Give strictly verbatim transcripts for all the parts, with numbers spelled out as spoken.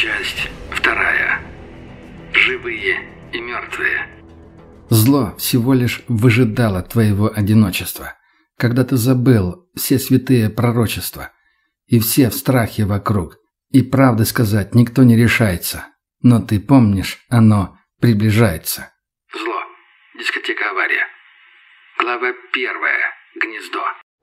Часть вторая. Живые и мертвые. Зло всего лишь выжидало твоего одиночества, когда ты забыл все святые пророчества, и все в страхе вокруг, и правды сказать никто не решается, но ты помнишь, оно приближается. Зло. Дискотека «Авария». Глава первая. Гнездо.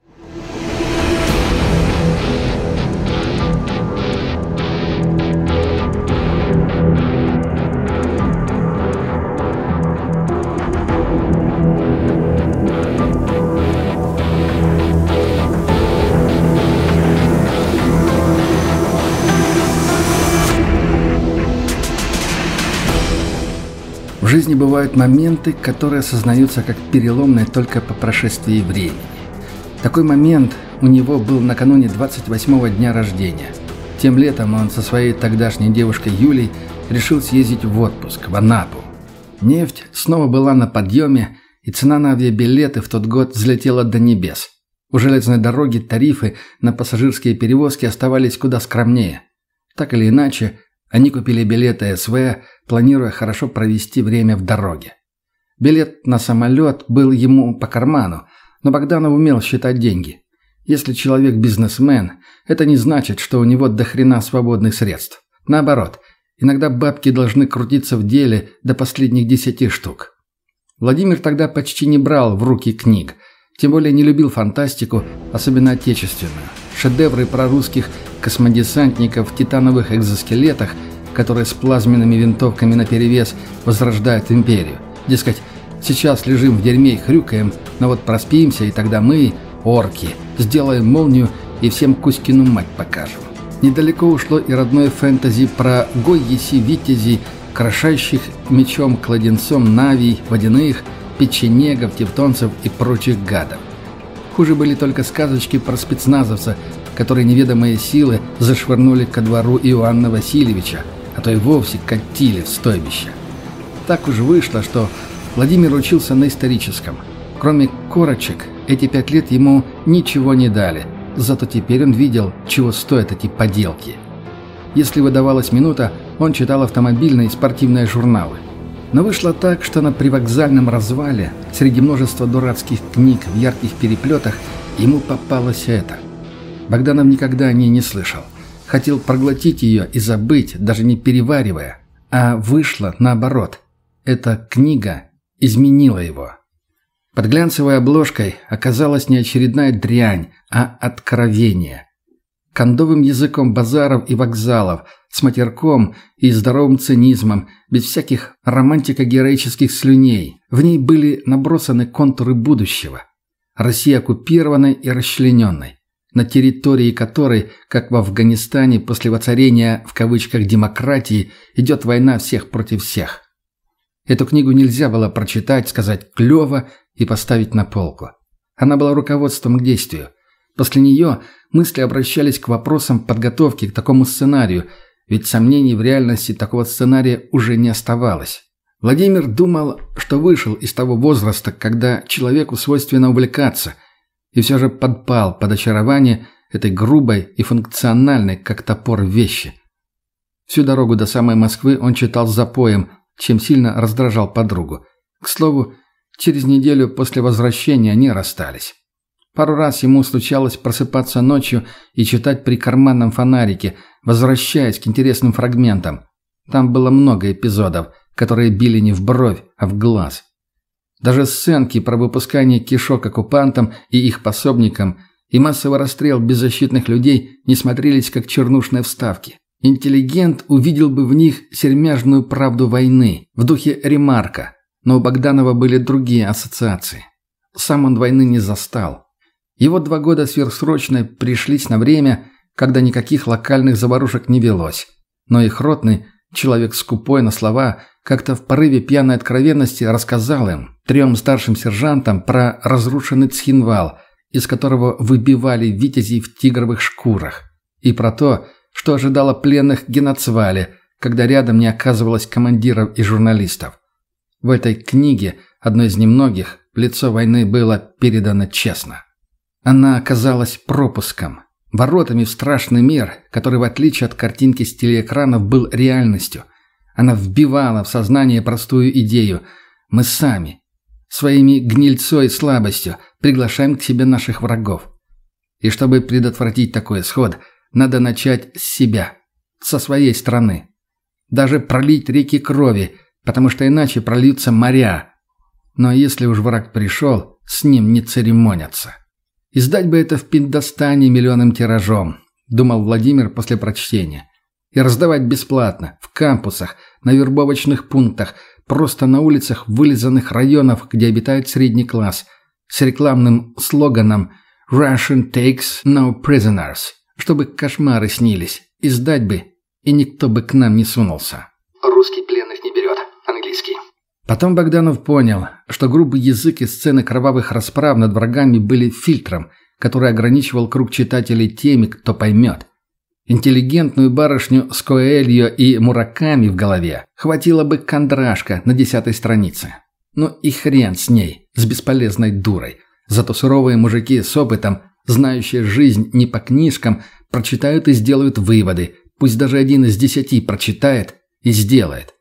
В жизни бывают моменты, которые осознаются как переломные только по прошествии времени. Такой момент у него был накануне двадцать восьмого дня рождения. Тем летом он со своей тогдашней девушкой Юлей решил съездить в отпуск в Анапу. Нефть снова была на подъеме, и цена на авиабилеты в тот год взлетела до небес. У железной дороги тарифы на пассажирские перевозки оставались куда скромнее. Так или иначе, они купили билеты СВ, планируя хорошо провести время в дороге. Билет на самолет был ему по карману, но Богданов умел считать деньги. Если человек бизнесмен, это не значит, что у него дохрена свободных средств. Наоборот, иногда бабки должны крутиться в деле до последних десяти штук. Владимир тогда почти не брал в руки книг, тем более не любил фантастику, особенно отечественную. Шедевры про русских космодесантников в титановых экзоскелетах, которые с плазменными винтовками наперевес возрождают империю. Дескать, сейчас лежим в дерьме и хрюкаем, но вот проспимся, и тогда мы, орки, сделаем молнию и всем Кузькину мать покажем. Недалеко ушло и родное фэнтези про гой-еси-витязей, крошащих мечом-кладенцом навий, водяных, печенегов, тевтонцев и прочих гадов. Хуже были только сказочки про спецназовца, которые неведомые силы зашвырнули ко двору Иоанна Васильевича, а то и вовсе катили в стойбище. Так уж вышло, что Владимир учился на историческом. Кроме корочек, эти пять лет ему ничего не дали, зато теперь он видел, чего стоят эти поделки. Если выдавалась минута, он читал автомобильные и спортивные журналы. Но вышло так, что на привокзальном развале, среди множества дурацких книг в ярких переплетах, ему попалось это. Богданов никогда о ней не слышал. Хотел проглотить ее и забыть, даже не переваривая. А вышло наоборот. Эта книга изменила его. Под глянцевой обложкой оказалась не очередная дрянь, а откровение. Кондовым языком базаров и вокзалов, с матерком и здоровым цинизмом, без всяких романтико-героических слюней. В ней были набросаны контуры будущего. Россия оккупированной и расчлененной, на территории которой, как в Афганистане после воцарения в кавычках демократии, идет война всех против всех. Эту книгу нельзя было прочитать, сказать «клево» и поставить на полку. Она была руководством к действию. После нее мысли обращались к вопросам подготовки к такому сценарию, ведь сомнений в реальности такого сценария уже не оставалось. Владимир думал, что вышел из того возраста, когда человеку свойственно увлекаться, и все же подпал под очарование этой грубой и функциональной, как топор, вещи. Всю дорогу до самой Москвы он читал с запоем, чем сильно раздражал подругу. К слову, через неделю после возвращения они расстались. Пару раз ему случалось просыпаться ночью и читать при карманном фонарике, возвращаясь к интересным фрагментам. Там было много эпизодов, которые били не в бровь, а в глаз. Даже сценки про выпускание кишок оккупантам и их пособникам и массовый расстрел беззащитных людей не смотрелись как чернушные вставки. Интеллигент увидел бы в них сермяжную правду войны, в духе Ремарка, но у Богданова были другие ассоциации. Сам он войны не застал. Его два года сверхсрочной пришлись на время, когда никаких локальных заварушек не велось. Но их ротный, человек скупой на слова, как-то в порыве пьяной откровенности рассказал им, трем старшим сержантам, про разрушенный Цхинвал, из которого выбивали витязей в тигровых шкурах, и про то, что ожидало пленных Геноцвале, когда рядом не оказывалось командиров и журналистов. В этой книге, одной из немногих, лицо войны было передано честно. Она оказалась пропуском, воротами в страшный мир, который, в отличие от картинки с телеэкранов, был реальностью. Она вбивала в сознание простую идею. Мы сами, своими гнильцой и слабостью, приглашаем к себе наших врагов. И чтобы предотвратить такой исход, надо начать с себя, со своей страны. Даже пролить реки крови, потому что иначе прольются моря. Но если уж враг пришел, с ним не церемонятся. Издать бы это в Пиндостане миллионным тиражом, думал Владимир после прочтения. И раздавать бесплатно, в кампусах, на вербовочных пунктах, просто на улицах вылизанных районов, где обитает средний класс, с рекламным слоганом «Russian takes no prisoners», чтобы кошмары снились. Издать бы, и никто бы к нам не сунулся. Русский пленных не берет. Английский. Потом Богданов понял, что грубый язык и сцены кровавых расправ над врагами были фильтром, который ограничивал круг читателей теми, кто поймет. Интеллигентную барышню с Коэльо и Мураками в голове хватило бы кондрашка на десятой странице. Ну и хрен с ней, с бесполезной дурой. Зато суровые мужики с опытом, знающие жизнь не по книжкам, прочитают и сделают выводы. Пусть даже один из десяти прочитает и сделает.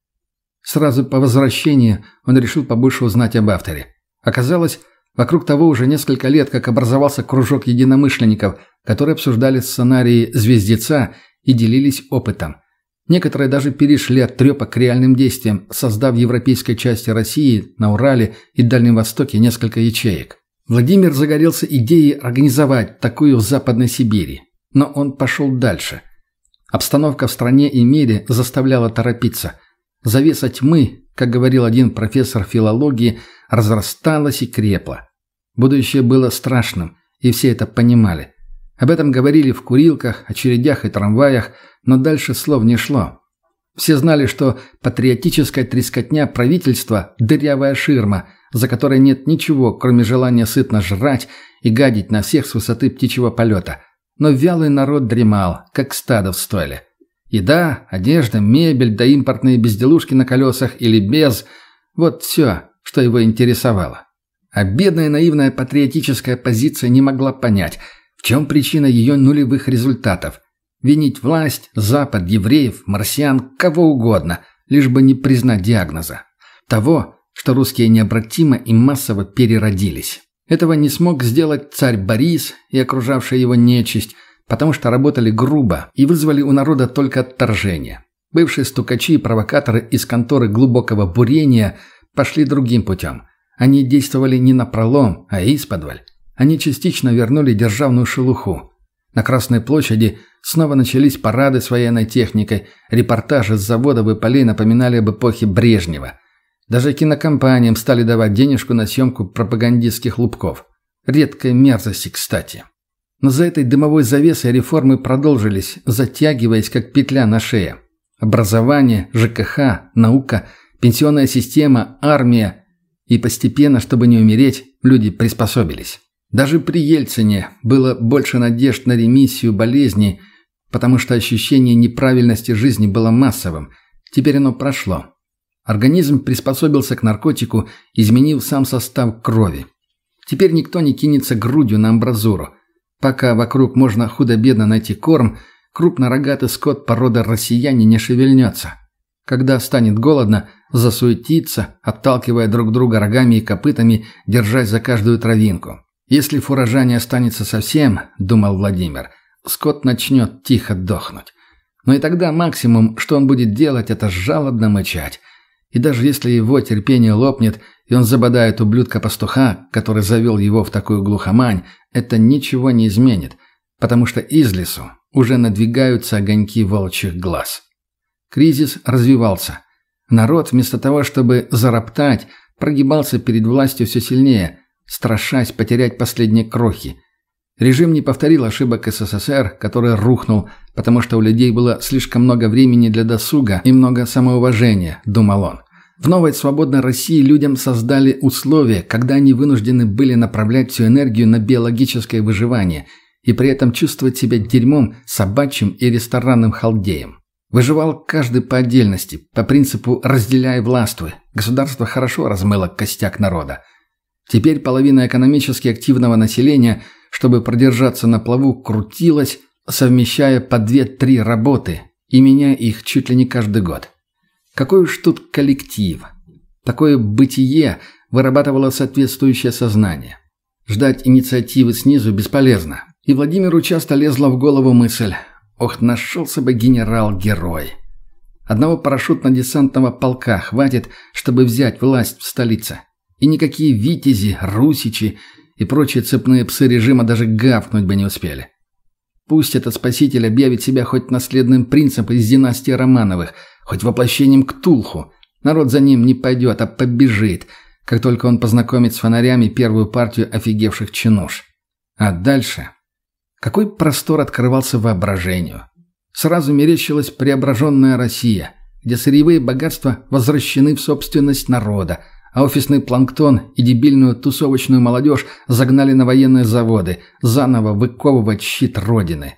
Сразу по возвращении он решил побольше узнать об авторе. Оказалось, вокруг того уже несколько лет, как образовался кружок единомышленников, которые обсуждали сценарии «Звездеца» и делились опытом. Некоторые даже перешли от трепа к реальным действиям, создав в европейской части России, на Урале и Дальнем Востоке несколько ячеек. Владимир загорелся идеей организовать такую в Западной Сибири. Но он пошел дальше. Обстановка в стране и мире заставляла торопиться. Завеса тьмы, как говорил один профессор филологии, разрасталась и крепла. Будущее было страшным, и все это понимали. Об этом говорили в курилках, очередях и трамваях, но дальше слов не шло. Все знали, что патриотическая трескотня правительства – дырявая ширма, за которой нет ничего, кроме желания сытно жрать и гадить на всех с высоты птичьего полета. Но вялый народ дремал, как стадо в стойле. Еда, одежда, мебель да импортные безделушки на колесах или без – вот все, что его интересовало. А бедная наивная патриотическая позиция не могла понять, в чем причина ее нулевых результатов. Винить власть, Запад, евреев, марсиан, кого угодно, лишь бы не признать диагноза. Того, что русские необратимо и массово переродились. Этого не смог сделать царь Борис и окружавшая его нечисть, потому что работали грубо и вызвали у народа только отторжение. Бывшие стукачи и провокаторы из конторы глубокого бурения пошли другим путем. Они действовали не напролом, а исподволь. Они частично вернули державную шелуху. На Красной площади снова начались парады с военной техникой, репортажи с заводов и полей напоминали об эпохе Брежнева. Даже кинокомпаниям стали давать денежку на съемку пропагандистских лубков. Редкой мерзости, кстати. Но за этой дымовой завесой реформы продолжились, затягиваясь как петля на шее. Образование, ЖКХ, наука, пенсионная система, армия. И постепенно, чтобы не умереть, люди приспособились. Даже при Ельцине было больше надежд на ремиссию болезней, потому что ощущение неправильности жизни было массовым. Теперь оно прошло. Организм приспособился к наркотику, изменив сам состав крови. Теперь никто не кинется грудью на амбразуру. Пока вокруг можно худо-бедно найти корм, крупнорогатый скот породы россияне не шевельнется. Когда станет голодно, засуетится, отталкивая друг друга рогами и копытами, держась за каждую травинку. Если фуража не останется совсем, думал Владимир, скот начнет тихо дохнуть. Но и тогда максимум, что он будет делать, это жалобно мычать. И даже если его терпение лопнет, и он забодает ублюдка-пастуха, который завел его в такую глухомань, это ничего не изменит, потому что из лесу уже надвигаются огоньки волчьих глаз. Кризис развивался. Народ, вместо того, чтобы зароптать, прогибался перед властью все сильнее, страшась потерять последние крохи. Режим не повторил ошибок СССР, который рухнул, потому что у людей было слишком много времени для досуга и много самоуважения, думал он. В новой свободной России людям создали условия, когда они вынуждены были направлять всю энергию на биологическое выживание и при этом чувствовать себя дерьмом собачьим и ресторанным халдеем. Выживал каждый по отдельности, по принципу «разделяй, властвуй». Государство хорошо размыло костяк народа. Теперь половина экономически активного населения, чтобы продержаться на плаву, крутилась, совмещая по две-три работы и меняя их чуть ли не каждый год. Какой уж тут коллектив. Такое бытие вырабатывало соответствующее сознание. Ждать инициативы снизу бесполезно. И Владимиру часто лезла в голову мысль: ох, нашелся бы генерал-герой. Одного парашютно-десантного полка хватит, чтобы взять власть в столице. И никакие витязи, русичи и прочие цепные псы режима даже гавкнуть бы не успели. Пусть этот спаситель объявит себя хоть наследным принцем из династии Романовых, хоть воплощением Ктулху. Народ за ним не пойдет, а побежит, как только он познакомит с фонарями первую партию офигевших чинуш. А дальше... Какой простор открывался воображению. Сразу мерещилась преображенная Россия, где сырьевые богатства возвращены в собственность народа, а офисный планктон и дебильную тусовочную молодежь загнали на военные заводы, заново выковывать щит Родины.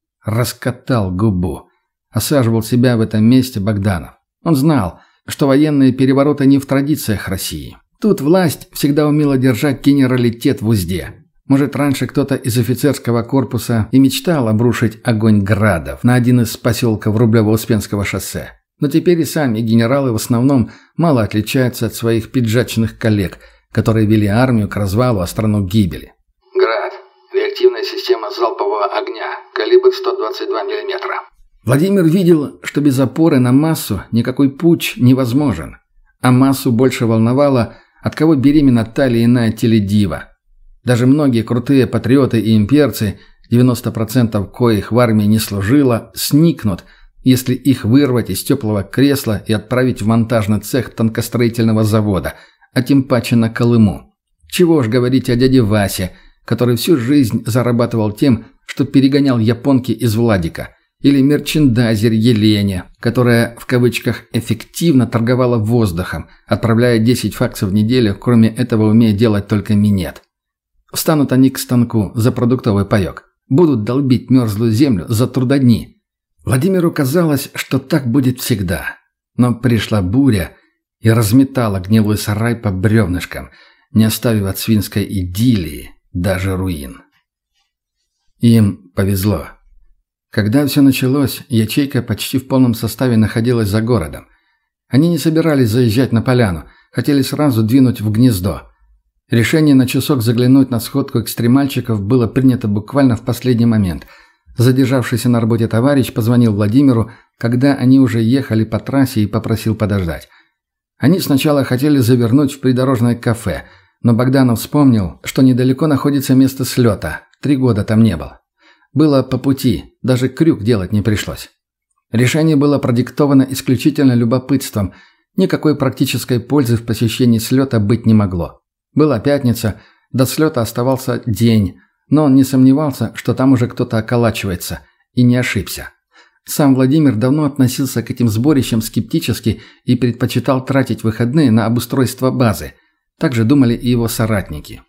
Раскатал губу. Осаживал себя в этом месте Богданов. Он знал, что военные перевороты не в традициях России. Тут власть всегда умела держать генералитет в узде. Может, раньше кто-то из офицерского корпуса и мечтал обрушить огонь градов на один из поселков Рублево-Успенского шоссе. Но теперь и сами генералы в основном мало отличаются от своих пиджачных коллег, которые вели армию к развалу, а страну к гибели. Град. Реактивная система залпового огня. Калибр сто двадцать два миллиметра. Владимир видел, что без опоры на массу никакой путч невозможен. А массу больше волновало, от кого беременна та или иная теледива. Даже многие крутые патриоты и имперцы, девяносто процентов коих в армии не служило, сникнут, если их вырвать из теплого кресла и отправить в монтажный цех танкостроительного завода, а тем паче на Колыму. Чего уж говорить о дяде Васе, который всю жизнь зарабатывал тем, что перегонял японки из Владика, или мерчендайзер Елене, которая в кавычках «эффективно» торговала воздухом, отправляя десять факсов в неделю, кроме этого умея делать только минет. Встанут они к станку за продуктовый паёк. Будут долбить мерзлую землю за трудодни. Владимиру казалось, что так будет всегда. Но пришла буря и разметала гнилой сарай по бревнышкам, не оставив от свинской идиллии даже руин. Им повезло. Когда все началось, ячейка почти в полном составе находилась за городом. Они не собирались заезжать на поляну, хотели сразу двинуть в гнездо. Решение на часок заглянуть на сходку экстремальщиков было принято буквально в последний момент. Задержавшийся на работе товарищ позвонил Владимиру, когда они уже ехали по трассе, и попросил подождать. Они сначала хотели завернуть в придорожное кафе, но Богданов вспомнил, что недалеко находится место слета. Три года там не был. Было по пути, даже крюк делать не пришлось. Решение было продиктовано исключительно любопытством. Никакой практической пользы в посещении слета быть не могло. Была пятница, до слета оставался день, но он не сомневался, что там уже кто-то околачивается, и не ошибся. Сам Владимир давно относился к этим сборищам скептически и предпочитал тратить выходные на обустройство базы. Так же думали и его соратники.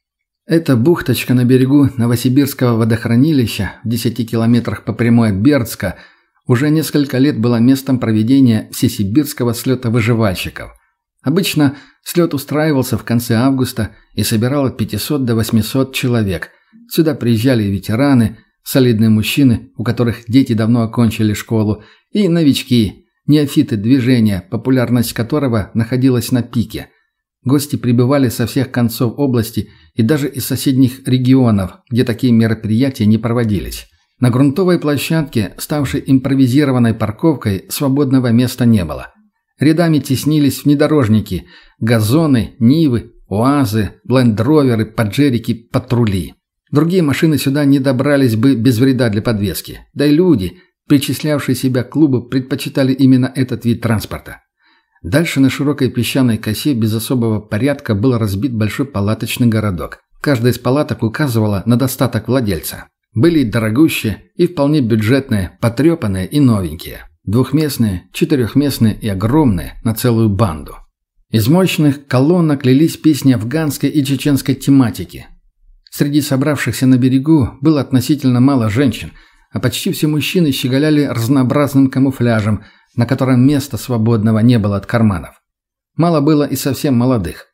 Эта бухточка на берегу Новосибирского водохранилища в десяти километрах по прямой от Бердска уже несколько лет была местом проведения всесибирского слета выживальщиков. Обычно слет устраивался в конце августа и собирал от пятисот до восьмисот человек. Сюда приезжали ветераны, солидные мужчины, у которых дети давно окончили школу, и новички, неофиты движения, популярность которого находилась на пике. Гости прибывали со всех концов области и даже из соседних регионов, где такие мероприятия не проводились. На грунтовой площадке, ставшей импровизированной парковкой, свободного места не было. Рядами теснились внедорожники, газоны, нивы, уазы, блендроверы, паджерики, патрули. Другие машины сюда не добрались бы без вреда для подвески. Да и люди, причислявшие себя к клубу, предпочитали именно этот вид транспорта. Дальше на широкой песчаной косе без особого порядка был разбит большой палаточный городок. Каждая из палаток указывала на достаток владельца. Были и дорогущие, и вполне бюджетные, потрепанные и новенькие. Двухместные, четырехместные и огромные, на целую банду. Из мощных колоннок лились песни афганской и чеченской тематики. Среди собравшихся на берегу было относительно мало женщин, а почти все мужчины щеголяли разнообразным камуфляжем, на котором места свободного не было от карманов. Мало было и совсем молодых.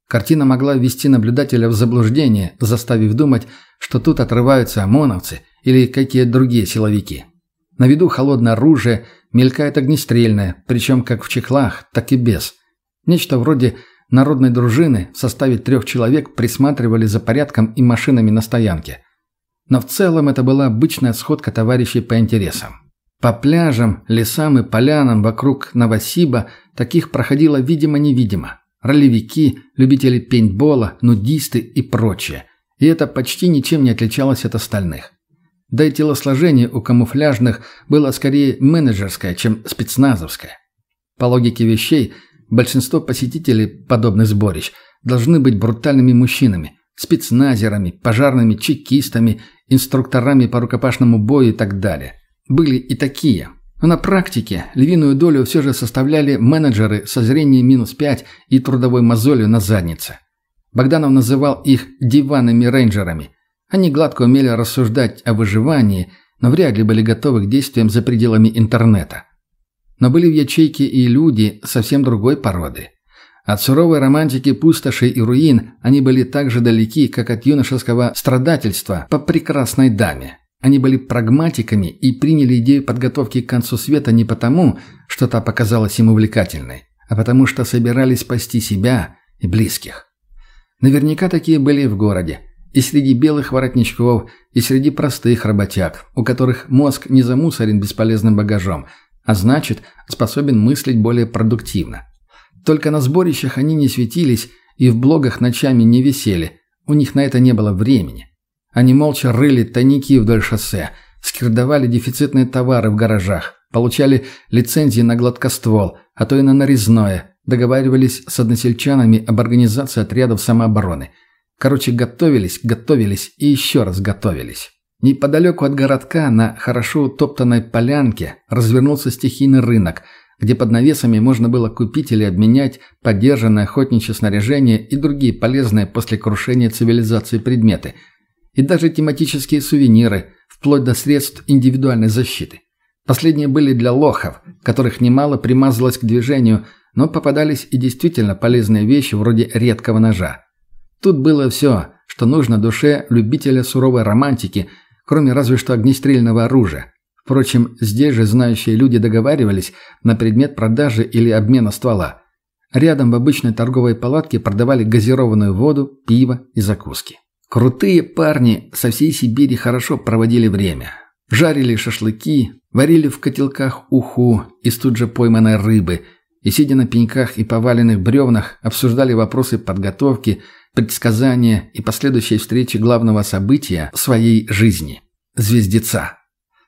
Картина могла ввести наблюдателя в заблуждение, заставив думать, что тут отрываются ОМОНовцы или какие-то другие силовики. На виду холодное оружие, мелькает огнестрельное, причем как в чехлах, так и без. Нечто вроде народной дружины в составе трех человек присматривали за порядком и машинами на стоянке. Но в целом это была обычная сходка товарищей по интересам. По пляжам, лесам и полянам вокруг Новосиба таких проходило видимо-невидимо. Ролевики, любители пейнтбола, нудисты и прочее. И это почти ничем не отличалось от остальных. Да и телосложение у камуфляжных было скорее менеджерское, чем спецназовское. По логике вещей, большинство посетителей подобных сборищ должны быть брутальными мужчинами, спецназерами, пожарными, чекистами, инструкторами по рукопашному бою и так далее. Были и такие. Но на практике львиную долю все же составляли менеджеры со зрением минус пять и трудовой мозолью на заднице. Богданов называл их «диванными рейнджерами». Они гладко умели рассуждать о выживании, но вряд ли были готовы к действиям за пределами интернета. Но были в ячейке и люди совсем другой породы. От суровой романтики пустоши и руин они были так же далеки, как от юношеского страдательства по прекрасной даме. Они были прагматиками и приняли идею подготовки к концу света не потому, что та показалась им увлекательной, а потому что собирались спасти себя и близких. Наверняка такие были и в городе, и среди белых воротничков, и среди простых работяг, у которых мозг не замусорен бесполезным багажом, а значит, способен мыслить более продуктивно. Только на сборищах они не светились и в блогах ночами не висели, у них на это не было времени. Они молча рыли тайники вдоль шоссе, скирдовали дефицитные товары в гаражах, получали лицензии на гладкоствол, а то и на нарезное, договаривались с односельчанами об организации отрядов самообороны. Короче, готовились, готовились и еще раз готовились. Неподалеку от городка на хорошо утоптанной полянке развернулся стихийный рынок, где под навесами можно было купить или обменять подержанное охотничье снаряжение и другие полезные после крушения цивилизации предметы – и даже тематические сувениры, вплоть до средств индивидуальной защиты. Последние были для лохов, которых немало примазалось к движению, но попадались и действительно полезные вещи вроде редкого ножа. Тут было все, что нужно душе любителя суровой романтики, кроме разве что огнестрельного оружия. Впрочем, здесь же знающие люди договаривались на предмет продажи или обмена ствола. Рядом в обычной торговой палатке продавали газированную воду, пиво и закуски. Крутые парни со всей Сибири хорошо проводили время. Жарили шашлыки, варили в котелках уху из тут же пойманной рыбы и, сидя на пеньках и поваленных бревнах, обсуждали вопросы подготовки, предсказания и последующей встречи главного события своей жизни – звездеца.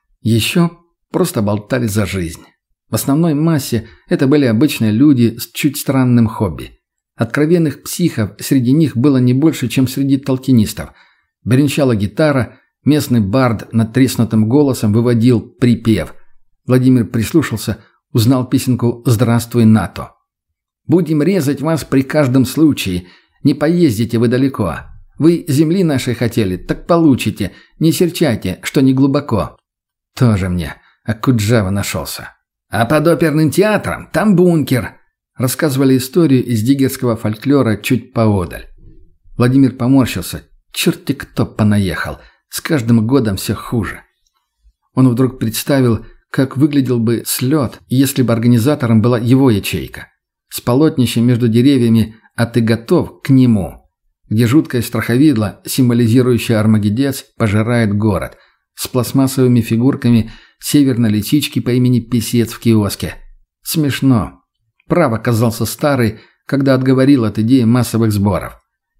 Еще просто болтали за жизнь. В основной массе это были обычные люди с чуть странным хобби. Откровенных психов среди них было не больше, чем среди толкинистов. Бренчала гитара, местный бард надтреснутым голосом выводил припев. Владимир прислушался, узнал песенку «Здравствуй, НАТО». «Будем резать вас при каждом случае. Не поездите вы далеко. Вы земли нашей хотели, так получите. Не серчайте, что не глубоко». Тоже мне Окуджава нашелся. «А под оперным театром там бункер». Рассказывали историю из диггерского фольклора чуть поодаль. Владимир поморщился. Черти кто понаехал. С каждым годом все хуже. Он вдруг представил, как выглядел бы слет, если бы организатором была его ячейка. С полотнищем между деревьями «А ты готов к нему?», где жуткое страховидло, символизирующее Армагеддец, пожирает город, с пластмассовыми фигурками северной лисички по имени Песец в киоске. Смешно. Прав оказался старый, когда отговорил от идеи массовых сборов.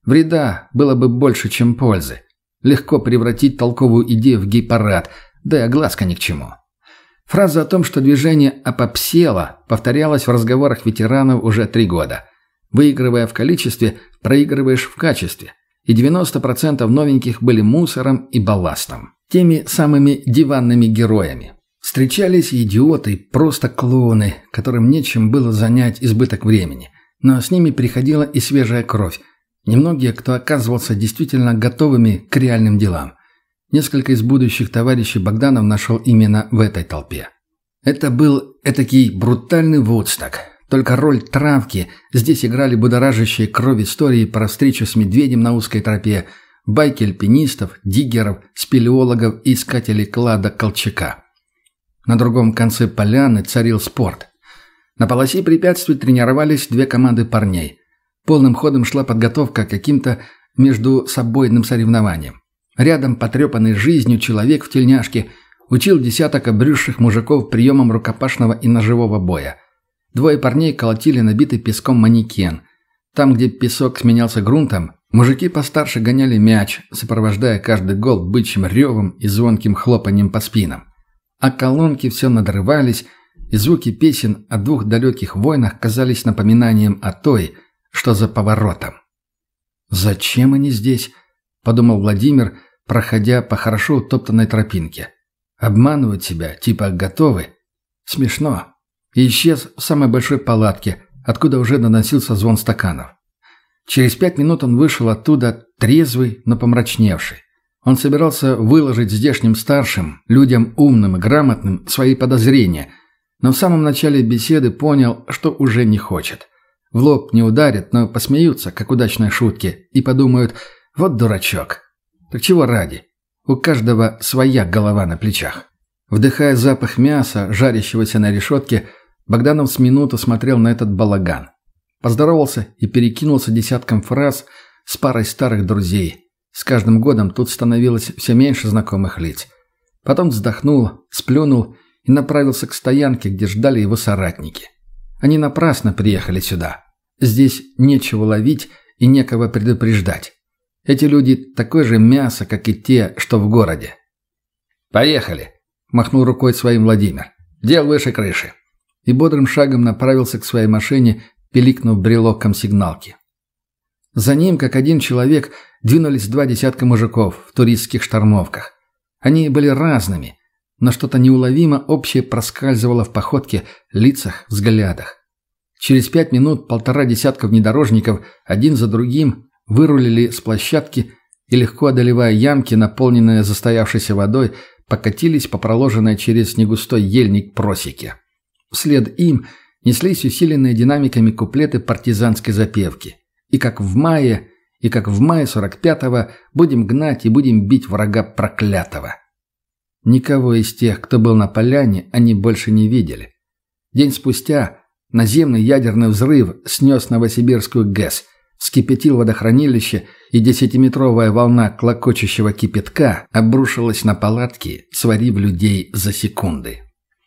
Вреда было бы больше, чем пользы. Легко превратить толковую идею в гей-парад, да и огласка ни к чему. Фраза о том, что движение опопсело, повторялась в разговорах ветеранов уже три года. Выигрывая в количестве, проигрываешь в качестве. И девяносто процентов новеньких были мусором и балластом. Теми самыми диванными героями. Встречались идиоты, просто клоуны, которым нечем было занять избыток времени. Но с ними приходила и свежая кровь. Немногие, кто оказывался действительно готовыми к реальным делам. Несколько из будущих товарищей Богданов нашел именно в этой толпе. Это был этакий брутальный Вудсток. Только роль травки здесь играли будоражащие кровь истории про встречу с медведем на узкой тропе, байки альпинистов, диггеров, спелеологов и искателей клада Колчака. На другом конце поляны царил спорт. На полосе препятствий тренировались две команды парней. Полным ходом шла подготовка к каким-то междусобойным соревнованиям. Рядом потрепанный жизнью человек в тельняшке учил десяток обрюзших мужиков приемам рукопашного и ножевого боя. Двое парней колотили набитый песком манекен. Там, где песок сменялся грунтом, мужики постарше гоняли мяч, сопровождая каждый гол бычьим ревом и звонким хлопаньем по спинам. А колонки все надрывались, и звуки песен о двух далеких войнах казались напоминанием о той, что за поворотом. «Зачем они здесь?» – подумал Владимир, проходя по хорошо утоптанной тропинке. «Обманывают себя, типа готовы? Смешно». И исчез в самой большой палатке, откуда уже доносился звон стаканов. Через пять минут он вышел оттуда трезвый, но помрачневший. Он собирался выложить здешним старшим, людям умным и грамотным, свои подозрения, но в самом начале беседы понял, что уже не хочет. В лоб не ударят, но посмеются, как удачной шутки, и подумают: вот дурачок. Так чего ради? У каждого своя голова на плечах. Вдыхая запах мяса, жарящегося на решетке, Богданов с минуту смотрел на этот балаган. Поздоровался и перекинулся десятком фраз с парой старых друзей. С каждым годом тут становилось все меньше знакомых лиц. Потом вздохнул, сплюнул и направился к стоянке, где ждали его соратники. Они напрасно приехали сюда. Здесь нечего ловить и некого предупреждать. Эти люди такое же мясо, как и те, что в городе. «Поехали!» – махнул рукой своим Владимир. «Дел выше крыши!» И бодрым шагом направился к своей машине, пиликнув брелоком сигналки. За ним, как один человек, двинулись два десятка мужиков в туристских штормовках. Они были разными, но что-то неуловимо общее проскальзывало в походке, лицах, взглядах. Через пять минут полтора десятка внедорожников один за другим вырулили с площадки и, легко одолевая ямки, наполненные застоявшейся водой, покатились по проложенной через негустой ельник просеке. Вслед им неслись усиленные динамиками куплеты партизанской запевки. И как в мае, и как в мае сорок пятого будем гнать и будем бить врага проклятого. Никого из тех, кто был на поляне, они больше не видели. День спустя наземный ядерный взрыв снес Новосибирскую ГЭС, вскипятил водохранилище, и десятиметровая волна клокочущего кипятка обрушилась на палатки, сварив людей за секунды.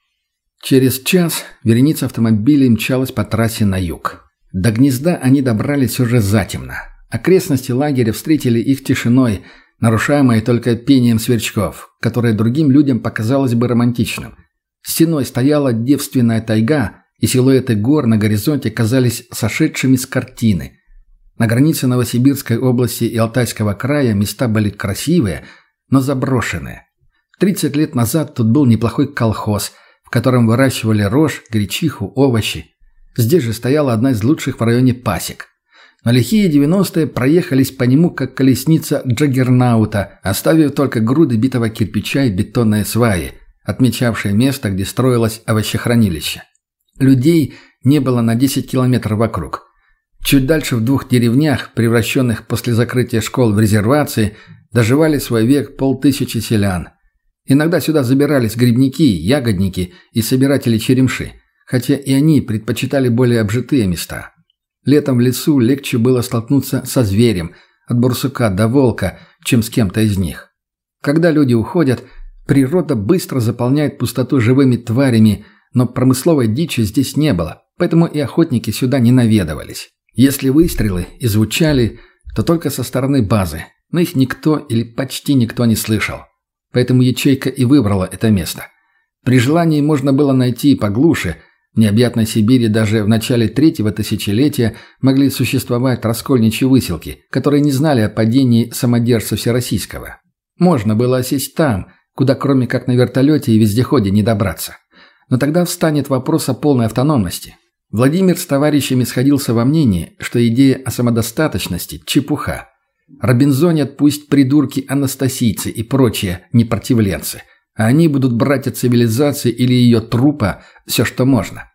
Через час вереница автомобилей мчалась по трассе на юг. До гнезда они добрались уже затемно. Окрестности лагеря встретили их тишиной, нарушаемой только пением сверчков, которое другим людям показалось бы романтичным. Стеной стояла девственная тайга, и силуэты гор на горизонте казались сошедшими с картины. На границе Новосибирской области и Алтайского края места были красивые, но заброшенные. тридцать лет назад тут был неплохой колхоз, в котором выращивали рожь, гречиху, овощи. Здесь же стояла одна из лучших в районе пасек. Но лихие девяностые проехались по нему, как колесница Джаггернаута, оставив только груды битого кирпича и бетонные сваи, отмечавшие место, где строилось овощехранилище. Людей не было на десять километров вокруг. Чуть дальше в двух деревнях, превращенных после закрытия школ в резервации, доживали свой век полтысячи селян. Иногда сюда забирались грибники, ягодники и собиратели черемши, хотя и они предпочитали более обжитые места. Летом в лесу легче было столкнуться со зверем, от барсука до волка, чем с кем-то из них. Когда люди уходят, природа быстро заполняет пустоту живыми тварями, но промысловой дичи здесь не было, поэтому и охотники сюда не наведывались. Если выстрелы и звучали, то только со стороны базы, но их никто или почти никто не слышал. Поэтому ячейка и выбрала это место. При желании можно было найти и поглуше. В необъятной Сибири даже в начале третьего тысячелетия могли существовать раскольничьи выселки, которые не знали о падении самодержца Всероссийского. Можно было осесть там, куда кроме как на вертолете и вездеходе не добраться. Но тогда встанет вопрос о полной автономности. Владимир с товарищами сходился во мнении, что идея о самодостаточности – чепуха. Робинзонят пусть придурки-анастасийцы и прочие непротивленцы, а они будут брать от цивилизации или ее трупа все, что можно.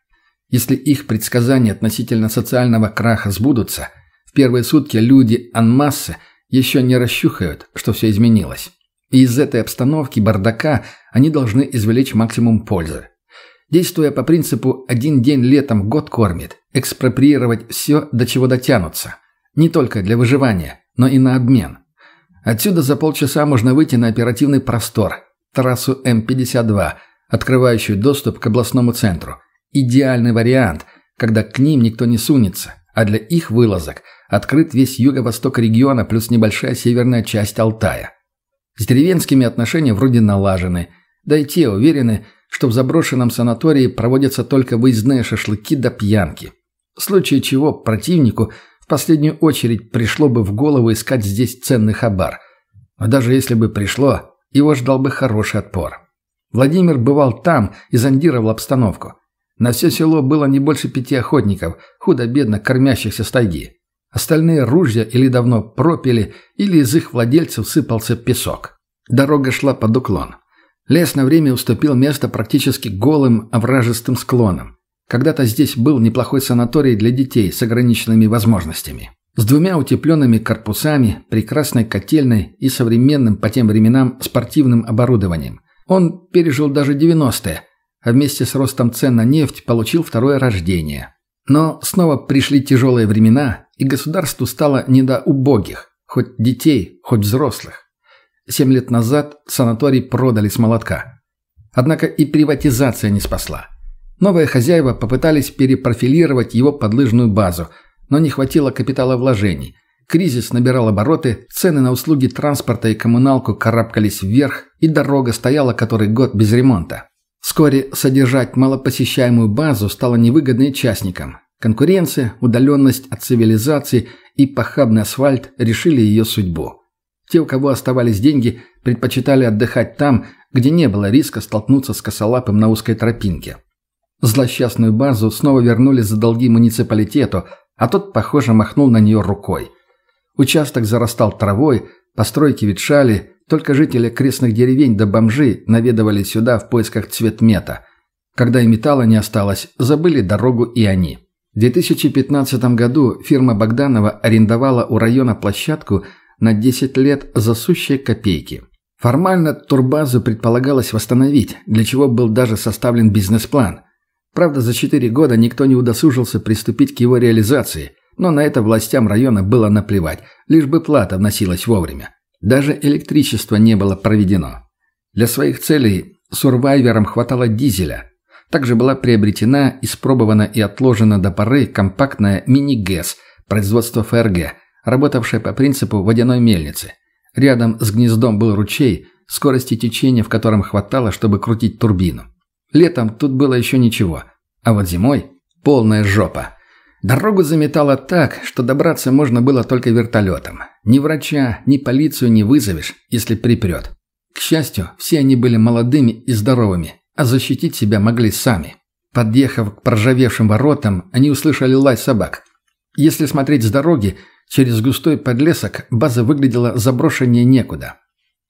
Если их предсказания относительно социального краха сбудутся, в первые сутки люди анмассы еще не расщухают, что все изменилось. И из этой обстановки бардака они должны извлечь максимум пользы. Действуя по принципу «один день летом год кормит», экспроприировать все, до чего дотянутся. Не только для выживания, но и на обмен. Отсюда за полчаса можно выйти на оперативный простор, трассу эм пятьдесят два, открывающую доступ к областному центру. Идеальный вариант, когда к ним никто не сунется, а для их вылазок открыт весь юго-восток региона плюс небольшая северная часть Алтая. С деревенскими отношения вроде налажены, да и те уверены, что в заброшенном санатории проводятся только выездные шашлыки да пьянки. В случае чего противнику в последнюю очередь пришло бы в голову искать здесь ценный хабар. Но даже если бы пришло, его ждал бы хороший отпор. Владимир бывал там и зондировал обстановку. На все село было не больше пяти охотников, худо-бедно кормящихся с тайги. Остальные ружья или давно пропили, или из их владельцев сыпался песок. Дорога шла под уклон. Лес на время уступил место практически голым овражистым склонам. Когда-то здесь был неплохой санаторий для детей с ограниченными возможностями. С двумя утепленными корпусами, прекрасной котельной и современным по тем временам спортивным оборудованием. Он пережил даже девяностые, а вместе с ростом цен на нефть получил второе рождение. Но снова пришли тяжелые времена, и государству стало не до убогих, хоть детей, хоть взрослых. Семь лет назад санаторий продали с молотка. Однако и приватизация не спасла. Новые хозяева попытались перепрофилировать его под лыжную базу, но не хватило капиталовложений. Кризис набирал обороты, цены на услуги транспорта и коммуналку карабкались вверх, и дорога стояла который год без ремонта. Вскоре содержать малопосещаемую базу стало невыгодно и частникам. Конкуренция, удаленность от цивилизации и похабный асфальт решили ее судьбу. Те, у кого оставались деньги, предпочитали отдыхать там, где не было риска столкнуться с косолапым на узкой тропинке. Злосчастную базу снова вернули за долги муниципалитету, а тот, похоже, махнул на нее рукой. Участок зарастал травой, постройки ветшали, только жители окрестных деревень да бомжи наведывались сюда в поисках цветмета. Когда и металла не осталось, забыли дорогу и они. В две тысячи пятнадцатом году фирма Богданова арендовала у района площадку на десять лет за сущие копейки. Формально турбазу предполагалось восстановить, для чего был даже составлен бизнес-план. Правда, за четыре года никто не удосужился приступить к его реализации, но на это властям района было наплевать, лишь бы плата вносилась вовремя. Даже электричество не было проведено. Для своих целей сурвайверам хватало дизеля. Также была приобретена, испробована и отложена до поры компактная мини-ГЭС производства эф эр гэ, работавшая по принципу водяной мельницы. Рядом с гнездом был ручей, скорости течения в котором хватало, чтобы крутить турбину. Летом тут было еще ничего, а вот зимой – полная жопа. Дорогу заметало так, что добраться можно было только вертолетом. Ни врача, ни полицию не вызовешь, если припрет. К счастью, все они были молодыми и здоровыми, а защитить себя могли сами. Подъехав к проржавевшим воротам, они услышали лай собак. Если смотреть с дороги, через густой подлесок база выглядела заброшеннее некуда.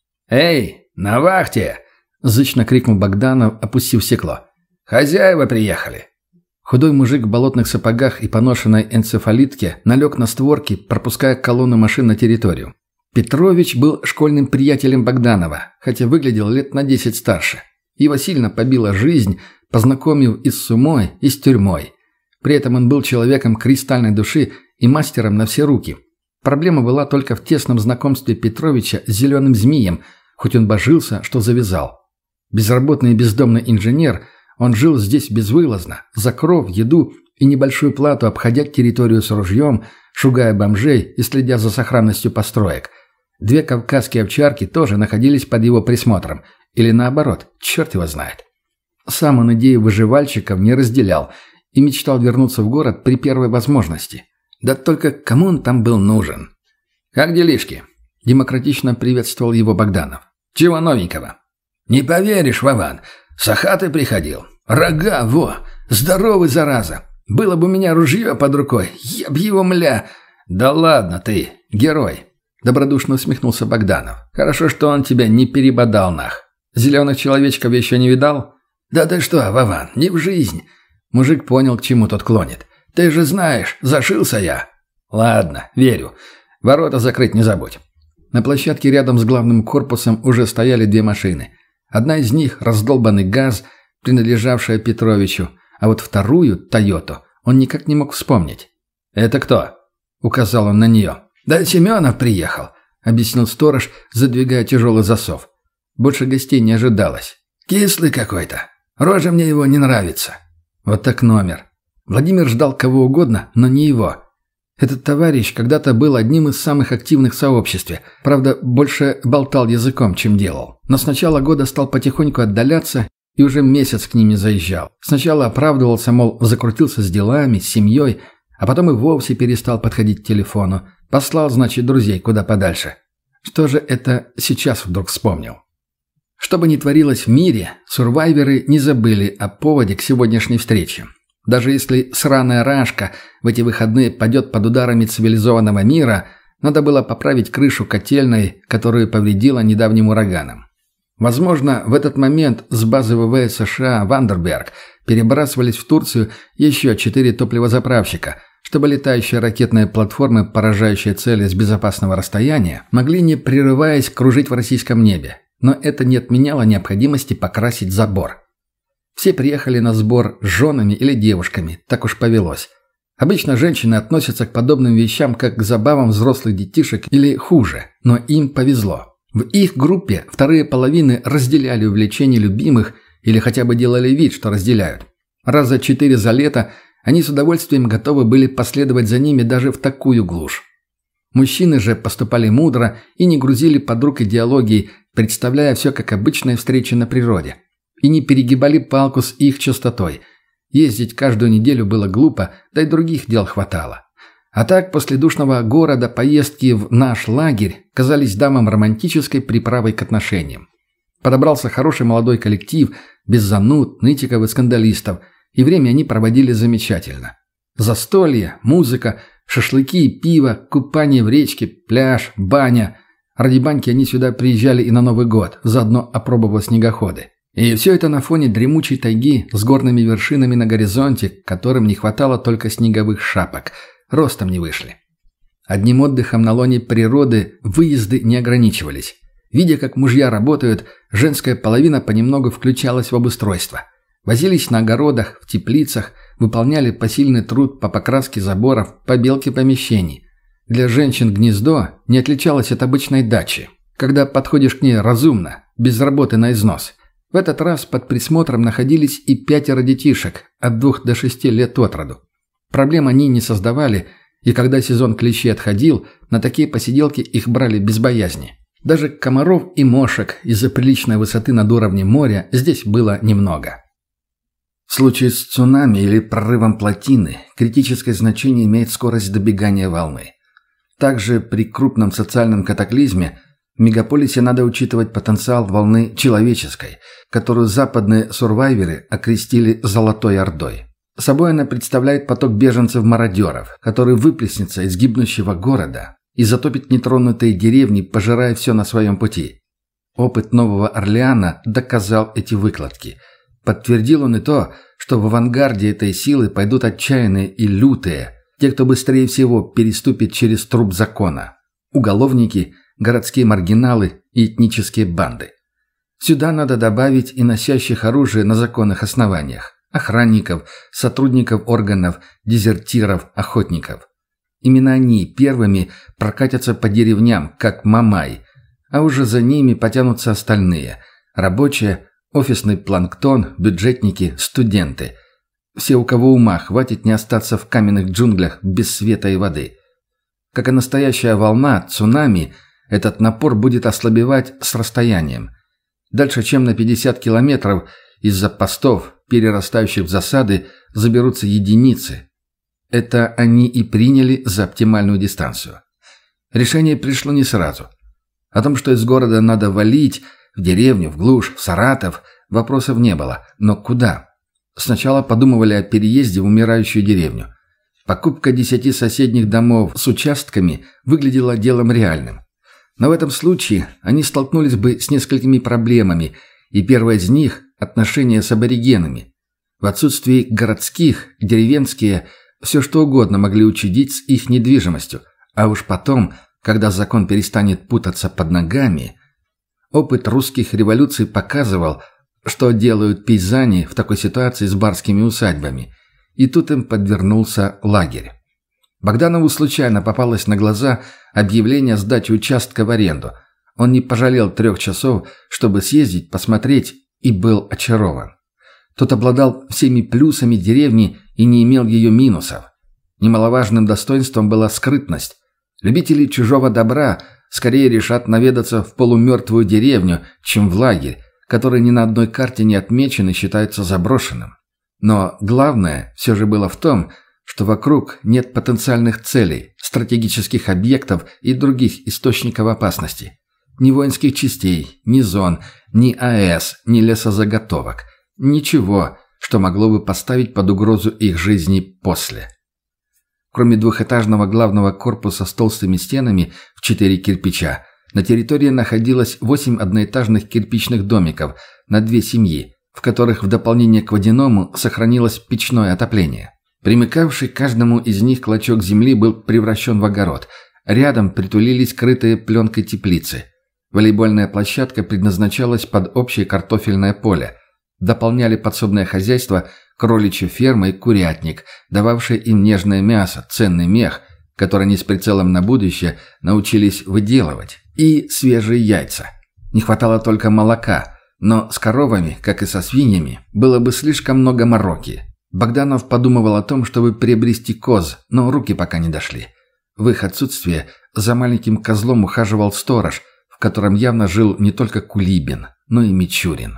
«Эй, на вахте!» – зычно крикнул Богданов, опустив стекло. «Хозяева приехали!» Худой мужик в болотных сапогах и поношенной энцефалитке налег на створки, пропуская колонну машин на территорию. Петрович был школьным приятелем Богданова, хотя выглядел лет на десять старше. Его сильно побила жизнь, познакомив и с сумой, и с тюрьмой. При этом он был человеком кристальной души и мастером на все руки. Проблема была только в тесном знакомстве Петровича с зеленым змеем, хоть он божился, что завязал. Безработный и бездомный инженер – он жил здесь безвылазно, за кров, еду и небольшую плату, обходя территорию с ружьем, шугая бомжей и следя за сохранностью построек. Две кавказские овчарки тоже находились под его присмотром. Или наоборот, черт его знает. Сам он идею выживальщиков не разделял и мечтал вернуться в город при первой возможности. Да только кому он там был нужен? «Как делишки?» – демократично приветствовал его Богданов. «Чего новенького?» «Не поверишь, Вован, с Ахаты приходил. Рога, во! Здоровый, зараза! Было бы у меня ружье под рукой, я б его, мля!» «Да ладно ты, герой!» – добродушно усмехнулся Богданов. «Хорошо, что он тебя не перебодал нах. Зеленых человечков еще не видал?» «Да ты что, Вован, не в жизнь. Мужик понял, к чему тот клонит. «Ты же знаешь, зашился я». «Ладно, верю. Ворота закрыть не забудь». На площадке рядом с главным корпусом уже стояли две машины. Одна из них – раздолбанный ГАЗ, принадлежавшая Петровичу, а вот вторую, Тойоту, он никак не мог вспомнить. «Это кто?» – указал он на нее. «Да Семенов приехал», – объяснил сторож, задвигая тяжелый засов. Больше гостей не ожидалось. «Кислый какой-то. Рожа мне его не нравится». Вот так номер. Владимир ждал кого угодно, но не его. Этот товарищ когда-то был одним из самых активных в сообществе. Правда, больше болтал языком, чем делал. Но с начала года стал потихоньку отдаляться и уже месяц к ним не заезжал. Сначала оправдывался, мол, закрутился с делами, с семьей, а потом и вовсе перестал подходить к телефону. Послал, значит, друзей куда подальше. Что же это сейчас вдруг вспомнил? Что бы ни творилось в мире, сурвайверы не забыли о поводе к сегодняшней встрече. Даже если сраная рашка в эти выходные падет под ударами цивилизованного мира, надо было поправить крышу котельной, которую повредило недавним ураганом. Возможно, в этот момент с базы ВВС США Вандерберг перебрасывались в Турцию еще четыре топливозаправщика, чтобы летающие ракетные платформы, поражающие цели с безопасного расстояния, могли, не прерываясь, кружить в российском небе. Но это не отменяло необходимости покрасить забор. Все приехали на сбор с женами или девушками, так уж повелось. Обычно женщины относятся к подобным вещам как к забавам взрослых детишек или хуже, но им повезло. В их группе вторые половины разделяли увлечения любимых или хотя бы делали вид, что разделяют. Раза четыре за лето они с удовольствием готовы были последовать за ними даже в такую глушь. Мужчины же поступали мудро и не грузили подруг идеологией, представляя все как обычные встречи на природе. И не перегибали палку с их частотой. Ездить каждую неделю было глупо, да и других дел хватало. А так, после душного города поездки в наш лагерь казались дамам романтической приправой к отношениям. Подобрался хороший молодой коллектив, без зануд, нытиков и скандалистов, и время они проводили замечательно. Застолье, музыка, шашлыки и пиво, купание в речке, пляж, баня. Ради баньки они сюда приезжали и на Новый год, заодно опробовав снегоходы. И все это на фоне дремучей тайги с горными вершинами на горизонте, которым не хватало только снеговых шапок. Ростом не вышли. Одним отдыхом на лоне природы выезды не ограничивались. Видя, как мужья работают, женская половина понемногу включалась в обустройство. Возились на огородах, в теплицах, выполняли посильный труд по покраске заборов, побелке помещений. Для женщин гнездо не отличалось от обычной дачи, когда подходишь к ней разумно, без работы на износ. В этот раз под присмотром находились и пятеро детишек от двух до шести лет от роду. Проблем они не создавали, и когда сезон клещей отходил, на такие посиделки их брали без боязни. Даже комаров и мошек из-за приличной высоты над уровнем моря здесь было немного. В случае с цунами или прорывом плотины критическое значение имеет скорость добегания волны. Также при крупном социальном катаклизме в мегаполисе надо учитывать потенциал волны человеческой, которую западные сурвайверы окрестили «золотой ордой». Собой она представляет поток беженцев-мародеров, который выплеснется из гибнущего города и затопит нетронутые деревни, пожирая все на своем пути. Опыт Нового Орлеана доказал эти выкладки. Подтвердил он и то, что в авангарде этой силы пойдут отчаянные и лютые, те, кто быстрее всего переступит через труп закона. Уголовники, городские маргиналы и этнические банды. Сюда надо добавить и носящих оружие на законных основаниях. Охранников, сотрудников органов, дезертиров, охотников. Именно они первыми прокатятся по деревням, как Мамай, а уже за ними потянутся остальные – рабочие, офисный планктон, бюджетники, студенты. Все, у кого ума хватит не остаться в каменных джунглях без света и воды. Как и настоящая волна, цунами, этот напор будет ослабевать с расстоянием. Дальше, чем на пятьдесят километров, из-за постов, перерастающих в засады, заберутся единицы. Это они и приняли за оптимальную дистанцию. Решение пришло не сразу. О том, что из города надо валить, в деревню, в глушь, в Саратов, вопросов не было. Но куда? Сначала подумывали о переезде в умирающую деревню. Покупка десяти соседних домов с участками выглядела делом реальным. Но в этом случае они столкнулись бы с несколькими проблемами, и первая из них – отношения с аборигенами. В отсутствии городских, деревенские все что угодно могли учудить с их недвижимостью, а уж потом, когда закон перестанет путаться под ногами. Опыт русских революций показывал, что делают пейзане в такой ситуации с барскими усадьбами. И тут им подвернулся лагерь. Богданову случайно попалось на глаза объявление о сдаче участка в аренду. Он не пожалел трех часов, чтобы съездить, посмотреть, и был очарован. Тот обладал всеми плюсами деревни и не имел ее минусов. Немаловажным достоинством была скрытность. Любители чужого добра скорее решат наведаться в полумертвую деревню, чем в лагерь, который ни на одной карте не отмечен и считается заброшенным. Но главное все же было в том, что вокруг нет потенциальных целей, стратегических объектов и других источников опасности. Ни воинских частей, ни зон, ни АЭС, ни лесозаготовок. Ничего, что могло бы поставить под угрозу их жизни после. Кроме двухэтажного главного корпуса с толстыми стенами в четыре кирпича, на территории находилось восемь одноэтажных кирпичных домиков на две семьи, в которых в дополнение к водяному сохранилось печное отопление. Примыкавший к каждому из них клочок земли был превращен в огород. Рядом притулились крытые пленкой теплицы. Волейбольная площадка предназначалась под общее картофельное поле. Дополняли подсобное хозяйство кроличья ферма и курятник, дававшие им нежное мясо, ценный мех, который они с прицелом на будущее научились выделывать, и свежие яйца. Не хватало только молока, но с коровами, как и со свиньями, было бы слишком много мороки. Богданов подумывал о том, чтобы приобрести коз, но руки пока не дошли. В их отсутствие за маленьким козлом ухаживал сторож, в котором явно жил не только Кулибин, но и Мичурин.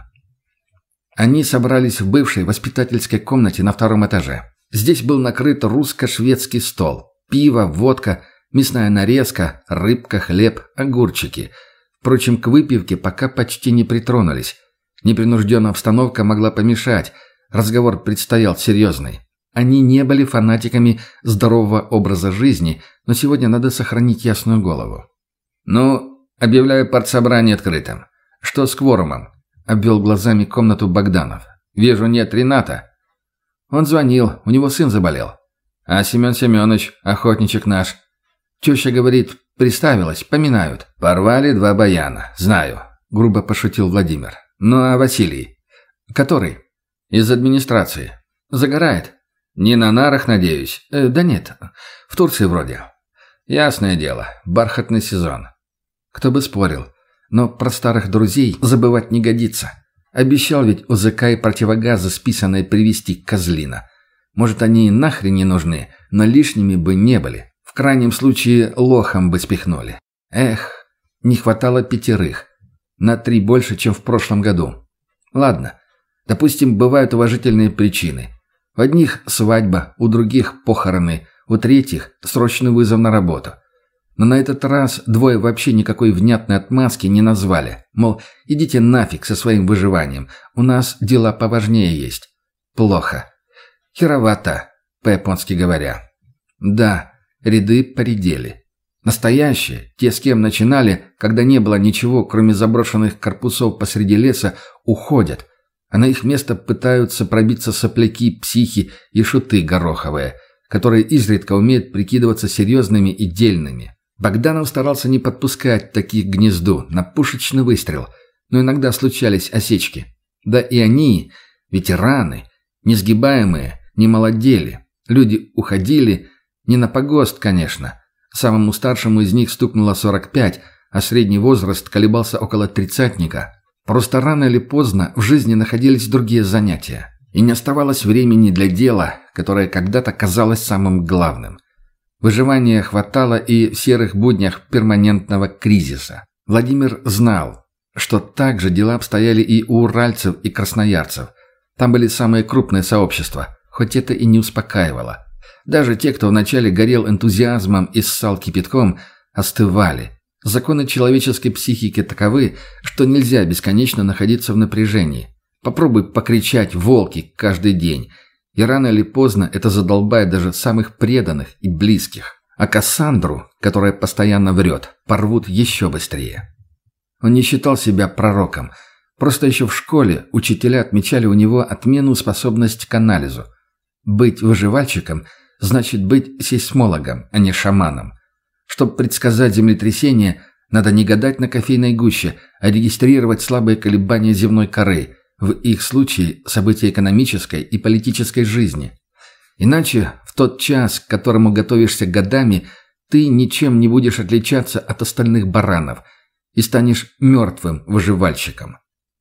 Они собрались в бывшей воспитательской комнате на втором этаже. Здесь был накрыт русско-шведский стол. Пиво, водка, мясная нарезка, рыбка, хлеб, огурчики. Впрочем, к выпивке пока почти не притронулись. Непринужденная обстановка могла помешать. Разговор предстоял серьезный. Они не были фанатиками здорового образа жизни, но сегодня надо сохранить ясную голову. «Ну, объявляю партсобрание открытым. Что с кворумом?» — обвел глазами комнату Богданов. «Вижу, нет Рената». «Он звонил, у него сын заболел». «А Семен Семенович, охотничек наш?» «Теща говорит, приставилась, поминают». «Порвали два баяна, знаю», — грубо пошутил Владимир. «Ну а Василий?» «Который?» «Из администрации». «Загорает?» «Не на нарах, надеюсь?» э, «Да нет, в Турции вроде». «Ясное дело, бархатный сезон». Кто бы спорил, но про старых друзей забывать не годится. Обещал ведь ОЗК и противогазы списанные привезти Козлина. Может, они и нахрен не нужны, но лишними бы не были. В крайнем случае лохом бы спихнули. Эх, не хватало пятерых. На три больше, чем в прошлом году. Ладно, допустим, бывают уважительные причины. У одних свадьба, у других похороны, у третьих срочный вызов на работу. Но на этот раз двое вообще никакой внятной отмазки не назвали. Мол, идите нафиг со своим выживанием, у нас дела поважнее есть. Плохо. Херовато, по-японски говоря. Да, ряды поредели. Настоящие, те, с кем начинали, когда не было ничего, кроме заброшенных корпусов посреди леса, уходят. А на их место пытаются пробиться сопляки, психи и шуты гороховые, которые изредка умеют прикидываться серьезными и дельными. Богданов старался не подпускать таких к гнезду, на пушечный выстрел, но иногда случались осечки. Да и они, ветераны, несгибаемые, не молодели. Люди уходили, не на погост, конечно. Самому старшему из них стукнуло сорок пять, а средний возраст колебался около тридцатника. Просто рано или поздно в жизни находились другие занятия. И не оставалось времени для дела, которое когда-то казалось самым главным. Выживания хватало и в серых буднях перманентного кризиса. Владимир знал, что так же дела обстояли и у уральцев и красноярцев. Там были самые крупные сообщества, хоть это и не успокаивало. Даже те, кто вначале горел энтузиазмом и ссал кипятком, остывали. Законы человеческой психики таковы, что нельзя бесконечно находиться в напряжении. Попробуй покричать «волки» каждый день, и рано или поздно это задолбает даже самых преданных и близких. А Кассандру, которая постоянно врет, порвут еще быстрее. Он не считал себя пророком, Просто еще в школе учителя отмечали у него отменную способность к анализу. Быть выживальщиком значит быть сейсмологом, а не шаманом. Чтобы предсказать землетрясение, надо не гадать на кофейной гуще, а регистрировать слабые колебания земной коры, в их случае события экономической и политической жизни. Иначе в тот час, к которому готовишься годами, ты ничем не будешь отличаться от остальных баранов и станешь мертвым выживальщиком.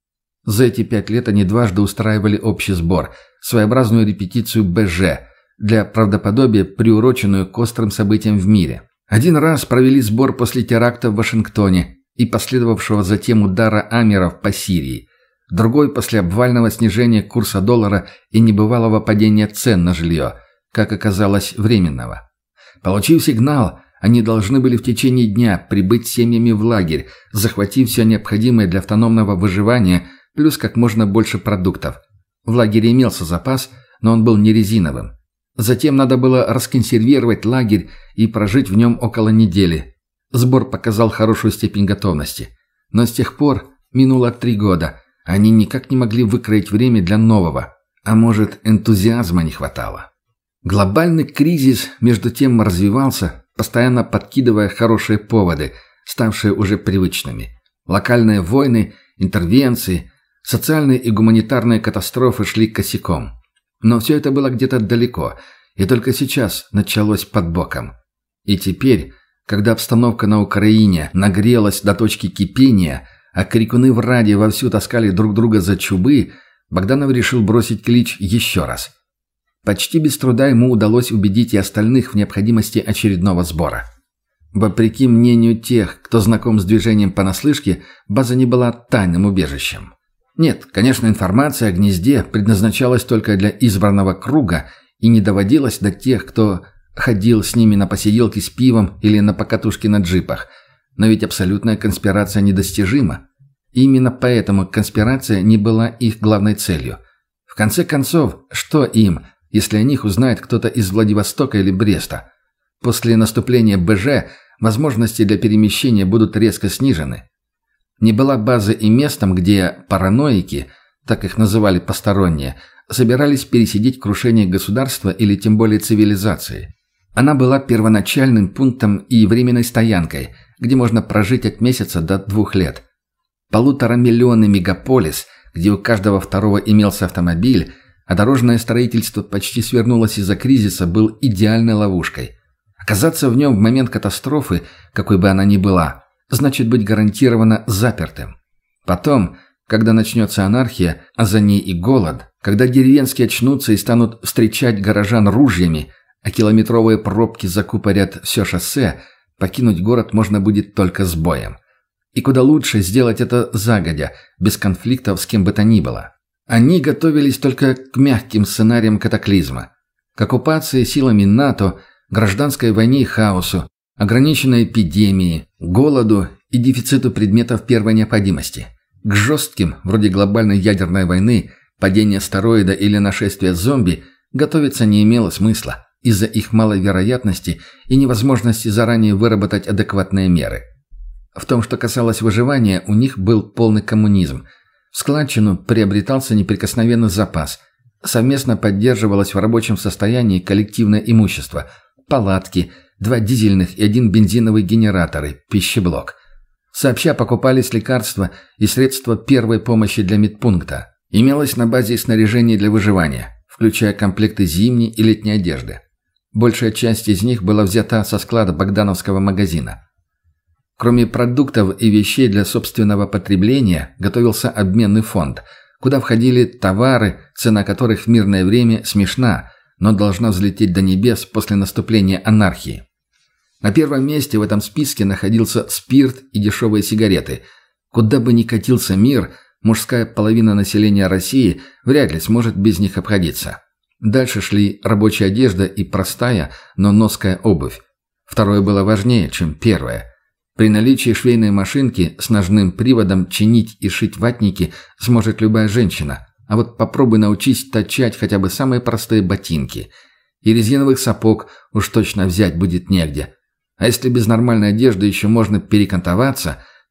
За эти пять лет они дважды устраивали общий сбор, своеобразную репетицию Бэ Жэ, для правдоподобия приуроченную к острым событиям в мире. Один раз провели сбор после теракта в Вашингтоне и последовавшего затем удара амеров по Сирии. Другой после обвального снижения курса доллара и небывалого падения цен на жилье, как оказалось, временного. Получив сигнал, они должны были в течение дня прибыть семьями в лагерь, захватив все необходимое для автономного выживания, плюс как можно больше продуктов. В лагере имелся запас, но он был не резиновым. Затем надо было расконсервировать лагерь и прожить в нем около недели. Сбор показал хорошую степень готовности. Но с тех пор минуло три года. Они никак не могли выкроить время для нового. А может, энтузиазма не хватало. Глобальный кризис, между тем, развивался, постоянно подкидывая хорошие поводы, ставшие уже привычными. Локальные войны, интервенции, социальные и гуманитарные катастрофы шли косяком. Но все это было где-то далеко, и только сейчас началось под боком. И теперь, когда обстановка на Украине нагрелась до точки кипения, а крикуны в раде вовсю таскали друг друга за чубы, Богданов решил бросить клич еще раз. Почти без труда ему удалось убедить и остальных в необходимости очередного сбора. Вопреки мнению тех, кто знаком с движением понаслышке, база не была тайным убежищем. Нет, конечно, информация о гнезде предназначалась только для избранного круга и не доводилась до тех, кто ходил с ними на посиделки с пивом или на покатушки на джипах. Но ведь абсолютная конспирация недостижима. И именно поэтому конспирация не была их главной целью. В конце концов, что им, если о них узнает кто-то из Владивостока или Бреста? После наступления Бэ Жэ возможности для перемещения будут резко снижены. Не была базы и местом, где параноики, так их называли посторонние, собирались пересидеть крушение государства или тем более цивилизации. Она была первоначальным пунктом и временной стоянкой, где можно прожить от месяца до двух лет. Полуторамиллионный мегаполис, где у каждого второго имелся автомобиль, а дорожное строительство почти свернулось из-за кризиса, был идеальной ловушкой. Оказаться в нем в момент катастрофы, какой бы она ни была, значит быть гарантированно запертым. Потом, когда начнется анархия, а за ней и голод, когда деревенские очнутся и станут встречать горожан ружьями, а километровые пробки закупорят все шоссе, покинуть город можно будет только с боем. И куда лучше сделать это загодя, без конфликтов с кем бы то ни было. Они готовились только к мягким сценариям катаклизма. К оккупации силами НАТО, гражданской войне и хаосу, ограниченной эпидемии, голоду и дефициту предметов первой необходимости. К жестким, вроде глобальной ядерной войны, падения астероида или нашествия зомби, готовиться не имело смысла из-за их малой вероятности и невозможности заранее выработать адекватные меры. В том, что касалось выживания, у них был полный коммунизм. В складчину приобретался неприкосновенный запас. Совместно поддерживалось в рабочем состоянии коллективное имущество, палатки, два дизельных и один бензиновый генераторы, пищеблок. Сообща покупались лекарства и средства первой помощи для медпункта. Имелось на базе снаряжение для выживания, включая комплекты зимней и летней одежды. Большая часть из них была взята со склада Богдановского магазина. Кроме продуктов и вещей для собственного потребления, готовился обменный фонд, куда входили товары, цена которых в мирное время смешна, но должна взлететь до небес после наступления анархии. На первом месте в этом списке находился спирт и дешевые сигареты. Куда бы ни катился мир, мужская половина населения России вряд ли сможет без них обходиться. Дальше шли рабочая одежда и простая, но ноская обувь. Второе было важнее, чем первое. При наличии швейной машинки с ножным приводом чинить и шить ватники сможет любая женщина. А вот попробуй научись точать хотя бы самые простые ботинки. И резиновых сапог уж точно взять будет негде. А если без нормальной одежды еще можно перекантоваться,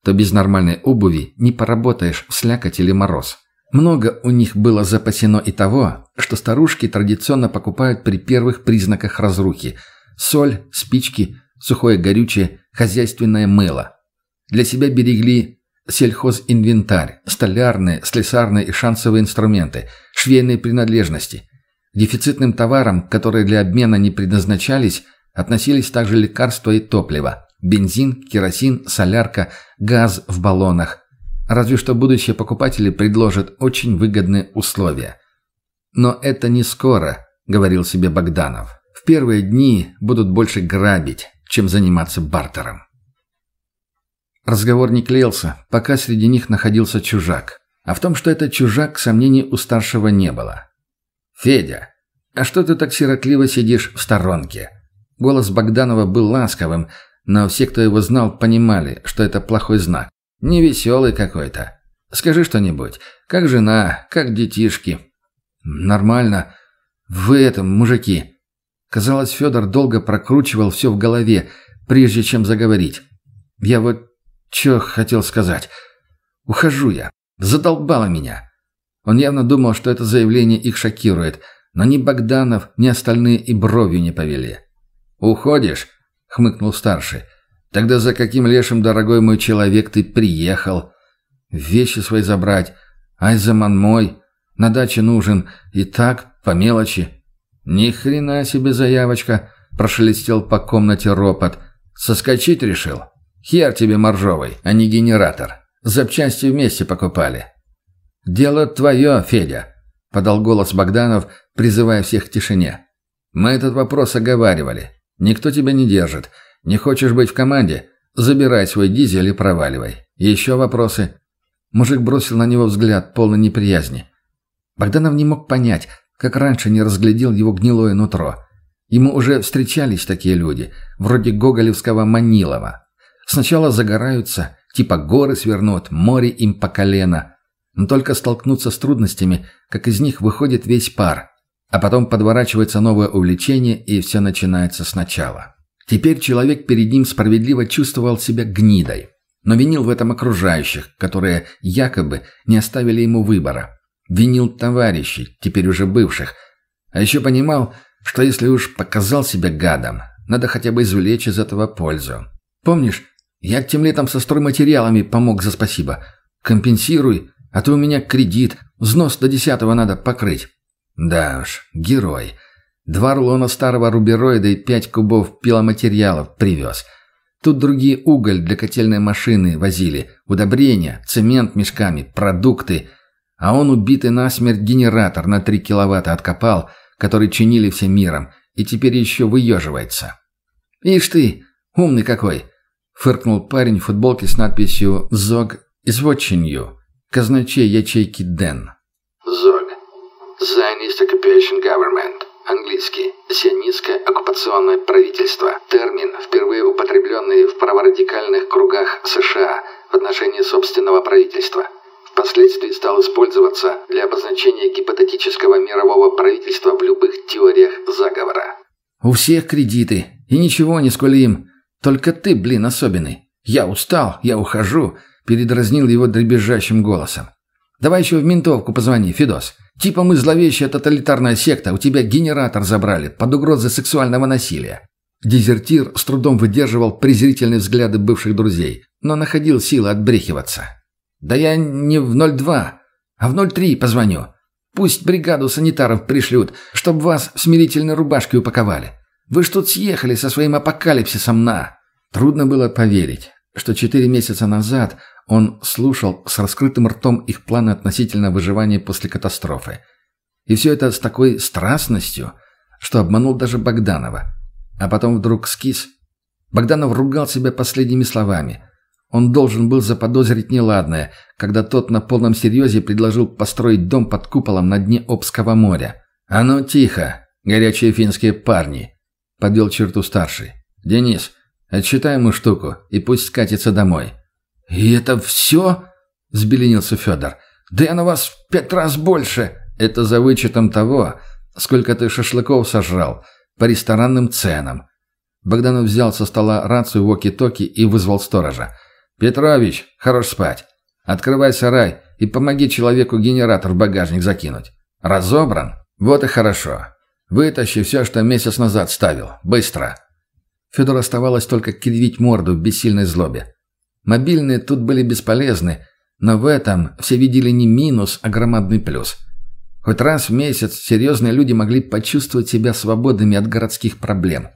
то без нормальной обуви не поработаешь в слякоть или мороз. Много у них было запасено и того, что старушки традиционно покупают при первых признаках разрухи – соль, спички, сухое горючее, хозяйственное мыло. Для себя берегли сельхозинвентарь, столярные, слесарные и шансовые инструменты, швейные принадлежности. К дефицитным товарам, которые для обмена не предназначались, относились также лекарства и топливо – бензин, керосин, солярка, газ в баллонах. Разве что будущие покупатели предложат очень выгодные условия. «Но это не скоро», – говорил себе Богданов. «В первые дни будут больше грабить, чем заниматься бартером». Разговор не клеился, пока среди них находился чужак. А в том, что это чужак, сомнений у старшего не было. «Федя, а что ты так сиротливо сидишь в сторонке?» Голос Богданова был ласковым, но все, кто его знал, понимали, что это плохой знак. «Невеселый какой-то. Скажи что-нибудь. Как жена, как детишки?» «Нормально. Вы этом, мужики». Казалось, Федор долго прокручивал все в голове, прежде чем заговорить. «Я вот что хотел сказать. Ухожу я. Задолбало меня». Он явно думал, что это заявление их шокирует, но ни Богданов, ни остальные и бровью не повели. «Уходишь?» — хмыкнул старший. «Тогда за каким лешим, дорогой мой человек, ты приехал? Вещи свои забрать. Айзаман мой. На даче нужен. И так, по мелочи». «Ни хрена себе заявочка!» — прошелестел по комнате ропот. «Соскочить решил? Хер тебе моржовый, а не генератор. Запчасти вместе покупали». «Дело твое, Федя», — подал голос Богданов, призывая всех к тишине. «Мы этот вопрос оговаривали. Никто тебя не держит. Не хочешь быть в команде? Забирай свой дизель и проваливай. Еще вопросы?» Мужик бросил на него взгляд, полный неприязни. Богданов не мог понять, как раньше не разглядел его гнилое нутро. Ему уже встречались такие люди, вроде гоголевского Манилова. Сначала загораются, типа горы свернут, море им по колено. Но только столкнуться с трудностями, как из них выходит весь пар. А потом подворачивается новое увлечение, и все начинается сначала. Теперь человек перед ним справедливо чувствовал себя гнидой, но винил в этом окружающих, которые якобы не оставили ему выбора. Винил товарищей, теперь уже бывших. А еще понимал, что если уж показал себя гадом, надо хотя бы извлечь из этого пользу. «Помнишь, я тем летом со стройматериалами помог за спасибо. Компенсируй, а то у меня кредит, взнос до десятого надо покрыть». Да уж, герой. Два рулона старого рубероида и пять кубов пиломатериалов привез. Тут другие уголь для котельной машины возили, удобрения, цемент мешками, продукты. А он убитый насмерть генератор на три киловатта откопал, который чинили всем миром, и теперь еще выеживается. «Ишь ты, умный какой!» — фыркнул парень в футболке с надписью «Зог изводчинью», казначей ячейки Дэн. ЗОГ. Zionist Occupation Government. Английский. Сионистское оккупационное правительство. Термин, впервые употребленный в праворадикальных кругах США в отношении собственного правительства. Впоследствии стал использоваться для обозначения гипотетического мирового правительства в любых теориях заговора. «У всех кредиты, и ничего не скулим. Только ты, блин, особенный. Я устал, я ухожу», — передразнил его дребезжащим голосом. «Давай еще в ментовку позвони, Федос. Типа мы зловещая тоталитарная секта, у тебя генератор забрали под угрозой сексуального насилия». Дезертир с трудом выдерживал презрительные взгляды бывших друзей, но находил силы отбрехиваться. «Да я не в ноль два, а в ноль три позвоню. Пусть бригаду санитаров пришлют, чтобы вас в смирительной рубашке упаковали. Вы ж тут съехали со своим апокалипсисом на...» Трудно было поверить, что четыре месяца назад он слушал с раскрытым ртом их планы относительно выживания после катастрофы. И все это с такой страстностью, что обманул даже Богданова. А потом вдруг скис. Богданов ругал себя последними словами. Он должен был заподозрить неладное, когда тот на полном серьезе предложил построить дом под куполом на дне Обского моря. «А ну тихо, горячие финские парни!» — подвел черту старший. «Денис, отсчитай ему штуку и пусть скатится домой». «И это все?» — взбеленился Федор. «Да я на вас в пять раз больше!» «Это за вычетом того, сколько ты шашлыков сожрал, по ресторанным ценам». Богданов взял со стола рацию воки-токи и вызвал сторожа. «Петрович, хорош спать. Открывай сарай и помоги человеку генератор в багажник закинуть. Разобран? Вот и хорошо. Вытащи все, что месяц назад ставил. Быстро!» Федору оставалось только кривить морду в бессильной злобе. Мобильные тут были бесполезны, но в этом все видели не минус, а громадный плюс. Хоть раз в месяц серьезные люди могли почувствовать себя свободными от городских проблем.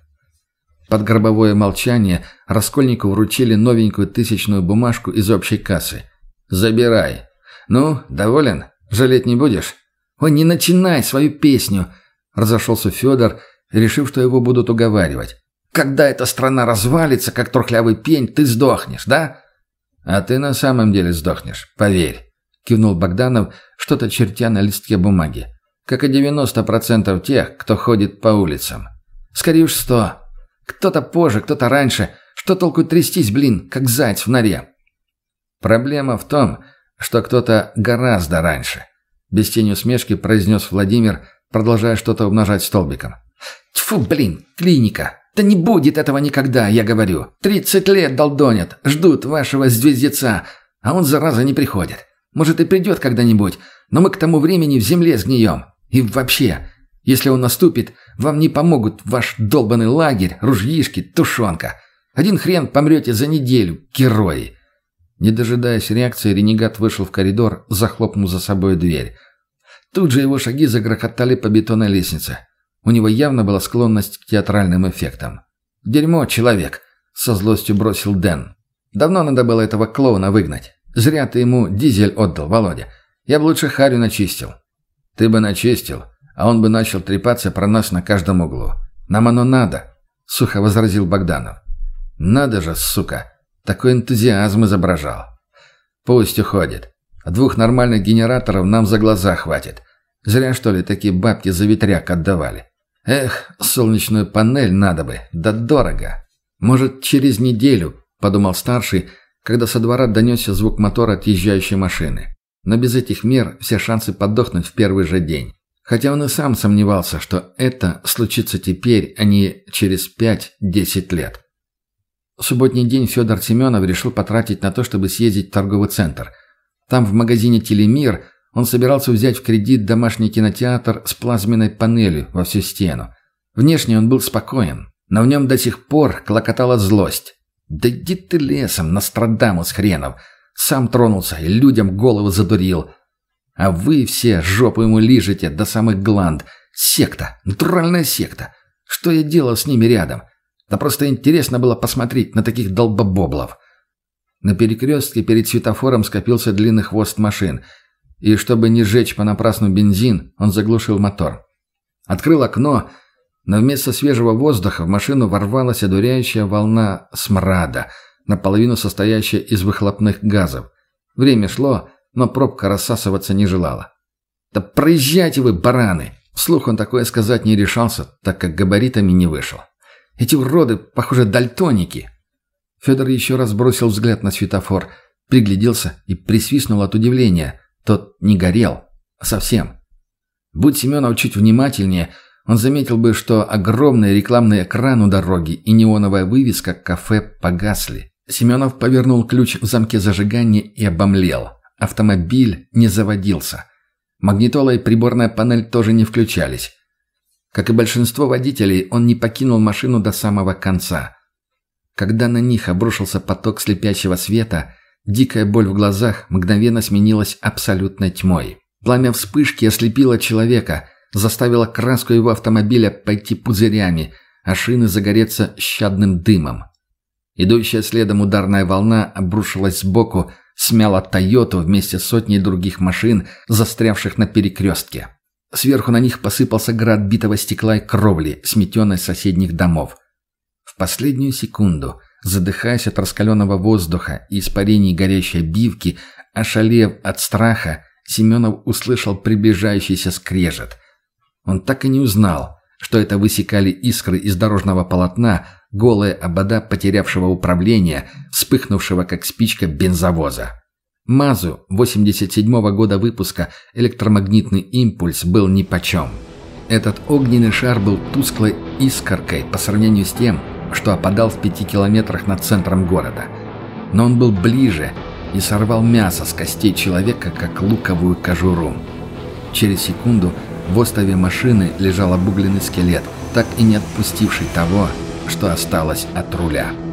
Под гробовое молчание Раскольнику вручили новенькую тысячную бумажку из общей кассы. «Забирай. Ну, доволен? Жалеть не будешь?» «Ой, не начинай свою песню!» – разошелся Федор, решив, что его будут уговаривать. «Когда эта страна развалится, как трухлявый пень, ты сдохнешь, да?» «А ты на самом деле сдохнешь, поверь», – кивнул Богданов, что-то чертя на листке бумаги. «Как и девяносто процентов тех, кто ходит по улицам. Скорее уж сто. Кто-то позже, кто-то раньше. Что толку трястись, блин, как заяц в норе?» «Проблема в том, что кто-то гораздо раньше», – без тени усмешки произнес Владимир, продолжая что-то умножать столбиком. «Тьфу, блин, клиника! Да не будет этого никогда, я говорю. Тридцать лет долдонят, ждут вашего звездеца, а он, зараза, не приходит. Может, и придет когда-нибудь, но мы к тому времени в земле сгнием. И вообще, если он наступит, вам не помогут ваш долбанный лагерь, ружьишки, тушенка. Один хрен помрете за неделю, герои». Не дожидаясь реакции, ренегат вышел в коридор, захлопнув за собой дверь. Тут же его шаги загрохотали по бетонной лестнице. У него явно была склонность к театральным эффектам. «Дерьмо, человек!» — со злостью бросил Дэн. «Давно надо было этого клоуна выгнать. Зря ты ему дизель отдал, Володя. Я бы лучше харю начистил». «Ты бы начистил, а он бы начал трепаться про нас на каждом углу. Нам оно надо», — сухо возразил Богданов. «Надо же, сука! Такой энтузиазм изображал. Пусть уходит. Двух нормальных генераторов нам за глаза хватит. Зря, что ли, такие бабки за ветряк отдавали. Эх, солнечную панель надо бы, да дорого. Может, через неделю, подумал старший, когда со двора донесся звук мотора отъезжающей машины. Но без этих мер все шансы подохнуть в первый же день. Хотя он и сам сомневался, что это случится теперь, а не через пять-десять лет. Субботний день Федор Семенов решил потратить на то, чтобы съездить в торговый центр. Там, в магазине «Телемир», он собирался взять в кредит домашний кинотеатр с плазменной панелью во всю стену. Внешне он был спокоен, но в нем до сих пор клокотала злость. «Да иди ты лесом, Нострадамус хренов! Сам тронулся и людям голову задурил. А вы все жопу ему лижете до самых гланд. Секта, натуральная секта. Что я делал с ними рядом? Да просто интересно было посмотреть на таких долбобоблов». На перекрестке перед светофором скопился длинный хвост машин, и чтобы не сжечь понапрасну бензин, он заглушил мотор. Открыл окно, но вместо свежего воздуха в машину ворвалась одуряющая волна смрада, наполовину состоящая из выхлопных газов. Время шло, но пробка рассасываться не желала. «Да проезжайте вы, бараны!» Вслух он такое сказать не решался, так как габаритами не вышел. «Эти уроды, похоже, дальтоники!» Федор еще раз бросил взгляд на светофор, пригляделся и присвистнул от удивления. Тот не горел. Совсем. Будь Семенов чуть внимательнее, он заметил бы, что огромный рекламный экран у дороги и неоновая вывеска «Кафе» погасли. Семенов повернул ключ в замке зажигания и обомлел. Автомобиль не заводился. Магнитола и приборная панель тоже не включались. Как и большинство водителей, он не покинул машину до самого конца. Когда на них обрушился поток слепящего света, дикая боль в глазах мгновенно сменилась абсолютной тьмой. Пламя вспышки ослепило человека, заставило краску его автомобиля пойти пузырями, а шины загореться щадным дымом. Идущая следом ударная волна обрушилась сбоку, смяла «Тойоту» вместе с сотней других машин, застрявших на перекрестке. Сверху на них посыпался град битого стекла и кровли, сметенной с соседних домов. В последнюю секунду, задыхаясь от раскаленного воздуха и испарений горящей обивки, ошалев от страха, Семенов услышал приближающийся скрежет. Он так и не узнал, что это высекали искры из дорожного полотна, голые обода потерявшего управление, вспыхнувшего как спичка бензовоза. МАЗу восемьдесят седьмого года выпуска электромагнитный импульс был нипочем. Этот огненный шар был тусклой искоркой по сравнению с тем, что опадал в пяти километрах над центром города. но он был ближе и сорвал мясо с костей человека, как луковую кожуру. Через секунду в остове машины лежал обугленный скелет, так и не отпустивший того, что осталось от руля.